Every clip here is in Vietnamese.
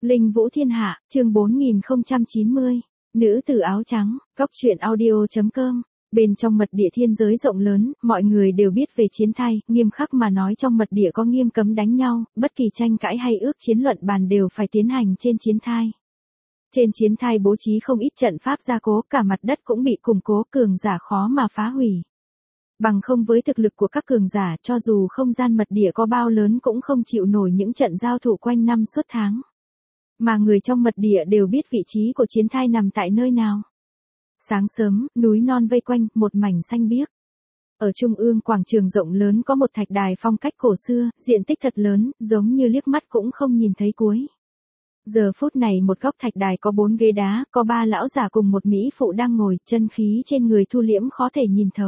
Linh Vũ Thiên Hạ, chương 4090. Nữ tử áo trắng, góc truyện audio.com. Bên trong mật địa thiên giới rộng lớn, mọi người đều biết về chiến thay, nghiêm khắc mà nói trong mật địa có nghiêm cấm đánh nhau, bất kỳ tranh cãi hay ước chiến luận bàn đều phải tiến hành trên chiến thai. Trên chiến thai bố trí không ít trận pháp gia cố, cả mặt đất cũng bị củng cố, cường giả khó mà phá hủy. Bằng không với thực lực của các cường giả, cho dù không gian mật địa có bao lớn cũng không chịu nổi những trận giao thủ quanh năm suốt tháng. Mà người trong mật địa đều biết vị trí của chiến thai nằm tại nơi nào. Sáng sớm, núi non vây quanh, một mảnh xanh biếc. Ở trung ương quảng trường rộng lớn có một thạch đài phong cách cổ xưa, diện tích thật lớn, giống như liếc mắt cũng không nhìn thấy cuối. Giờ phút này một góc thạch đài có 4 ghế đá, có 3 lão giả cùng một mỹ phụ đang ngồi, chân khí trên người thu liễm khó thể nhìn thấu.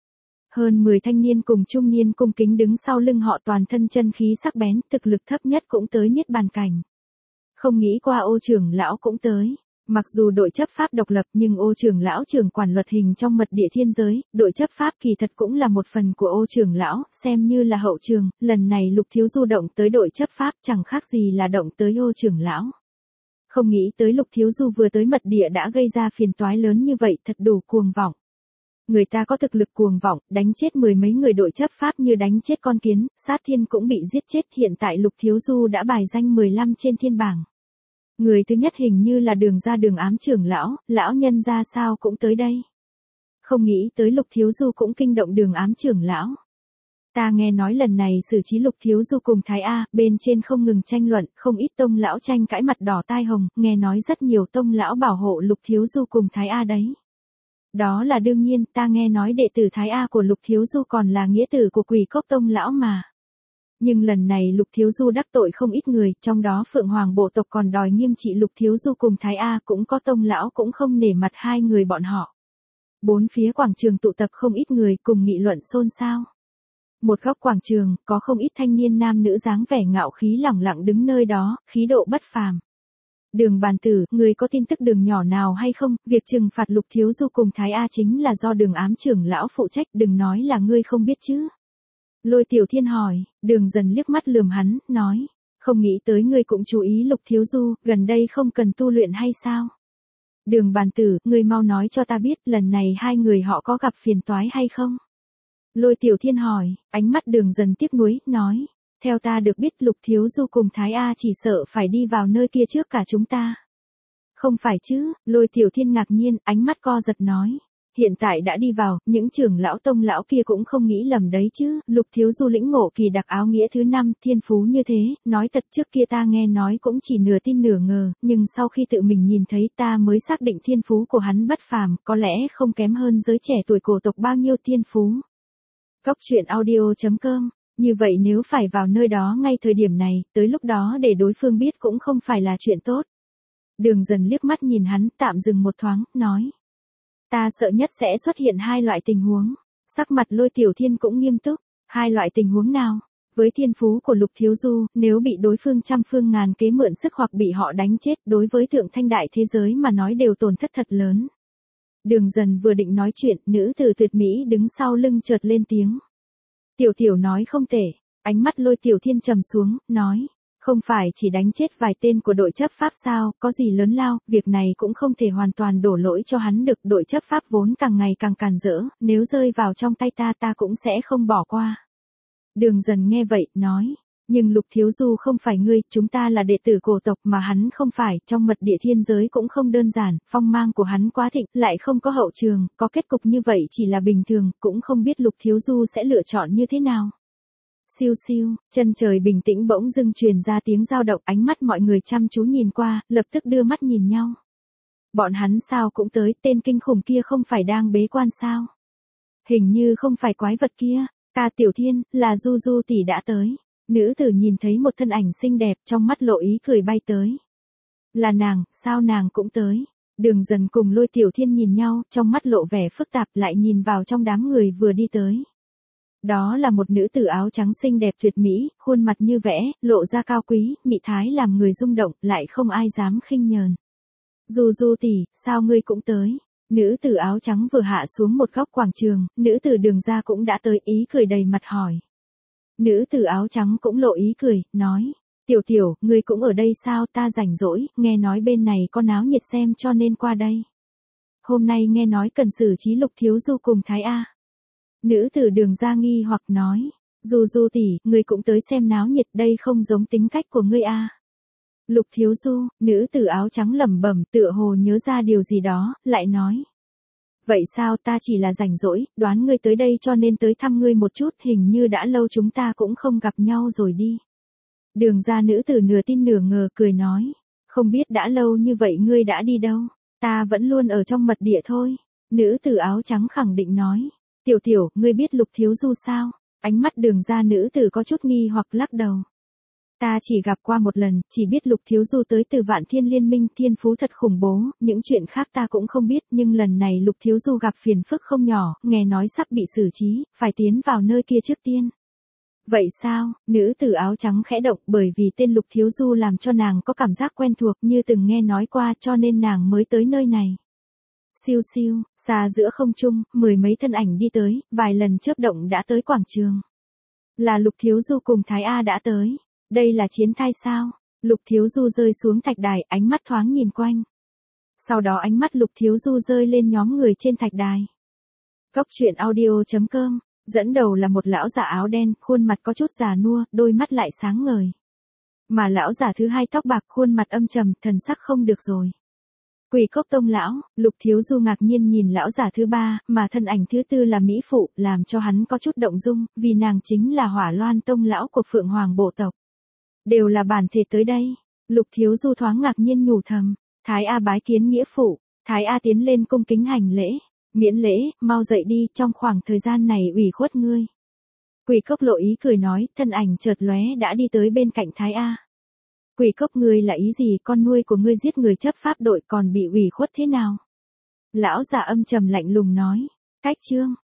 Hơn 10 thanh niên cùng trung niên cung kính đứng sau lưng họ, toàn thân chân khí sắc bén, thực lực thấp nhất cũng tới niết bàn cảnh. Không nghĩ qua Ô trưởng lão cũng tới. Mặc dù đội chấp pháp độc lập nhưng Ô trưởng lão trưởng quản luật hình trong mật địa thiên giới, đội chấp pháp kỳ thật cũng là một phần của Ô trưởng lão, xem như là hậu trường, lần này Lục Thiếu Du động tới đội chấp pháp chẳng khác gì là động tới Ô trưởng lão. Không nghĩ tới Lục Thiếu Du vừa tới mật địa đã gây ra phiền toái lớn như vậy, thật đủ cuồng vọng. Người ta có thực lực cuồng vọng, đánh chết 10 mấy người đội chấp pháp như đánh chết con kiến, sát thiên cũng bị giết chết, hiện tại Lục Thiếu Du đã bài danh 15 trên thiên bảng. Người thứ nhất hình như là Đường Gia Đường ám trưởng lão nhân ra sao cũng tới đây. Không nghĩ tới Lục Thiếu Du cũng kinh động Đường ám trưởng lão. Ta nghe nói lần này xử trí Lục Thiếu Du cùng Thái A, bên trên không ngừng tranh luận, không ít tông lão tranh cãi mặt đỏ tai hồng, nghe nói rất nhiều tông lão bảo hộ Lục Thiếu Du cùng Thái A đấy. Đó là đương nhiên, ta nghe nói đệ tử Thái A của Lục Thiếu Du còn là nghĩa tử của Quỷ Cốc tông lão mà. Nhưng lần này Lục Thiếu Du đắc tội không ít người, trong đó Phượng Hoàng bộ tộc còn đòi nghiêm trị Lục Thiếu Du cùng Thái A, cũng có tông lão cũng không nể mặt hai người bọn họ. Bốn phía quảng trường tụ tập không ít người cùng nghị luận xôn xao. Một góc quảng trường, có không ít thanh niên nam nữ dáng vẻ ngạo khí lẳng lặng đứng nơi đó, khí độ bất phàm. Đường bàn tử, người có tin tức Đường nhỏ nào hay không? Việc trừng phạt Lục Thiếu Du cùng Thái A chính là do Đường ám trưởng lão phụ trách, đừng nói là ngươi không biết chứ. Lôi Tiểu Thiên hỏi, Đường Dần liếc mắt lườm hắn, nói, không nghĩ tới ngươi cũng chú ý Lục Thiếu Du, gần đây không cần tu luyện hay sao? Đường bàn tử, ngươi mau nói cho ta biết, lần này hai người họ có gặp phiền toái hay không? Lôi Tiểu Thiên hỏi, ánh mắt Đường Dần tiếc nuối, nói, theo ta được biết Lục Thiếu Du cùng Thái A chỉ sợ phải đi vào nơi kia trước cả chúng ta. Không phải chứ? Lôi Tiểu Thiên ngạc nhiên, ánh mắt co giật nói. Hiện tại đã đi vào, những trưởng lão tông lão kia cũng không nghĩ lầm đấy chứ. Lục Thiếu Du lĩnh ngộ kỳ đặc áo nghĩa thứ 5, thiên phú như thế, nói thật trước kia ta nghe nói cũng chỉ nửa tin nửa ngờ, nhưng sau khi tự mình nhìn thấy ta mới xác định thiên phú của hắn bất phàm, có lẽ không kém hơn giới trẻ tuổi cổ tộc bao nhiêu thiên phú. Góc truyện audio.com. Như vậy nếu phải vào nơi đó ngay thời điểm này, tới lúc đó để đối phương biết cũng không phải là chuyện tốt. Đường Dần liếc mắt nhìn hắn, tạm dừng một thoáng, nói. Ta sợ nhất sẽ xuất hiện hai loại tình huống. Sắc mặt Lôi Tiểu Thiên cũng nghiêm túc. Hai loại tình huống nào? Với thiên phú của Lục Thiếu Du, nếu bị đối phương trăm phương ngàn kế mượn sức hoặc bị họ đánh chết, đối với thượng thanh đại thế giới mà nói đều tổn thất thật lớn. Đường Dần vừa định nói chuyện, nữ tử tuyệt mỹ đứng sau lưng chợt lên tiếng. Tiểu Tiểu nói không tệ. Ánh mắt Lôi Tiểu Thiên trầm xuống, nói. Không phải chỉ đánh chết vài tên của đội chấp pháp sao, có gì lớn lao, việc này cũng không thể hoàn toàn đổ lỗi cho hắn được, đội chấp pháp vốn càng ngày càng càn rỡ, nếu rơi vào trong tay ta cũng sẽ không bỏ qua. Đường Dần nghe vậy, nói, nhưng Lục Thiếu Du không phải ngươi, chúng ta là đệ tử cổ tộc mà hắn không phải, trong mật địa thiên giới cũng không đơn giản, phong mang của hắn quá thịnh, lại không có hậu trường, có kết cục như vậy chỉ là bình thường, cũng không biết Lục Thiếu Du sẽ lựa chọn như thế nào. Siêu siêu, chân trời bình tĩnh bỗng dưng truyền ra tiếng dao động, ánh mắt mọi người chăm chú nhìn qua, lập tức đưa mắt nhìn nhau. Bọn hắn sao cũng tới, tên kinh khủng kia không phải đang bế quan sao? Hình như không phải quái vật kia, ca Tiểu Thiên, là Du Du tỷ đã tới. Nữ tử nhìn thấy một thân ảnh xinh đẹp, trong mắt lộ ý cười bay tới. Là nàng, sao nàng cũng tới? Đường Dần cùng Lôi Tiểu Thiên nhìn nhau, trong mắt lộ vẻ phức tạp, lại nhìn vào trong đám người vừa đi tới. Đó là một nữ tử áo trắng xinh đẹp tuyệt mỹ, khuôn mặt như vẽ, lộ ra cao quý, mị thái làm người rung động, lại không ai dám khinh nhờn. Du Du tỷ, sao ngươi cũng tới? Nữ tử áo trắng vừa hạ xuống một góc quảng trường, nữ tử Đường gia cũng đã tới, ý cười đầy mặt hỏi. Nữ tử áo trắng cũng lộ ý cười, nói, Tiểu tiểu, ngươi cũng ở đây sao, ta rảnh rỗi, nghe nói bên này có náo nhiệt xem cho nên qua đây. Hôm nay nghe nói cần xử trí Lục thiếu du cùng Thái A. Nữ tử Đường ra nghi hoặc nói, Du Du tỷ, ngươi cũng tới xem náo nhiệt, đây không giống tính cách của ngươi a. Lục thiếu du, nữ tử áo trắng lẩm bẩm, tựa hồ nhớ ra điều gì đó, lại nói. Vậy sao, ta chỉ là rảnh rỗi, đoán ngươi tới đây cho nên tới thăm ngươi một chút, hình như đã lâu chúng ta cũng không gặp nhau rồi đi. Đường ra nữ tử nửa tin nửa ngờ cười nói, không biết đã lâu như vậy ngươi đã đi đâu, ta vẫn luôn ở trong mật địa thôi. Nữ tử áo trắng khẳng định nói, tiểu tiểu, ngươi biết Lục thiếu du sao? Ánh mắt Đường ra nữ tử có chút nghi hoặc lắc đầu. Ta chỉ gặp qua một lần, chỉ biết Lục thiếu du tới từ Vạn Thiên Liên Minh, thiên phú thật khủng bố, những chuyện khác ta cũng không biết, nhưng lần này Lục thiếu du gặp phiền phức không nhỏ, nghe nói sắp bị xử trí, phải tiến vào nơi kia trước tiên. Vậy sao? Nữ tử áo trắng khẽ động, bởi vì tên Lục thiếu du làm cho nàng có cảm giác quen thuộc, như từng nghe nói qua, cho nên nàng mới tới nơi này. Siêu siêu, xa giữa không trung, mười mấy thân ảnh đi tới, vài lần chớp động đã tới quảng trường. Là Lục thiếu du cùng Thái A đã tới. Đây là chiến thai sao? Lục thiếu du rơi xuống thạch đài, ánh mắt thoáng nhìn quanh. Sau đó ánh mắt Lục thiếu du rơi lên nhóm người trên thạch đài. Góc truyện audio.com, dẫn đầu là một lão giả áo đen, khuôn mặt có chút già nua, đôi mắt lại sáng ngời. Mà lão giả thứ hai tóc bạc, khuôn mặt âm trầm, thần sắc không được rồi. Quỷ Cốc Tông lão, Lục thiếu du ngạc nhiên nhìn lão giả thứ ba, mà thân ảnh thứ tư là mỹ phụ, làm cho hắn có chút động dung, vì nàng chính là Hỏa Loan Tông lão của Phượng Hoàng bộ tộc. Đều là bản thể tới đây. Lục thiếu du thoáng ngạc nhiên nhủ thầm, Thái A bái kiến nghĩa phụ. Thái A tiến lên cung kính hành lễ. Miễn lễ, mau dậy đi, trong khoảng thời gian này ủy khuất ngươi. Quỷ Cốc lộ ý cười nói, thân ảnh chợt lóe đã đi tới bên cạnh Thái A. Quỷ Cốc, ngươi là ý gì, con nuôi của ngươi giết người chấp pháp đội còn bị ủy khuất thế nào? Lão già âm trầm lạnh lùng nói, cách chương.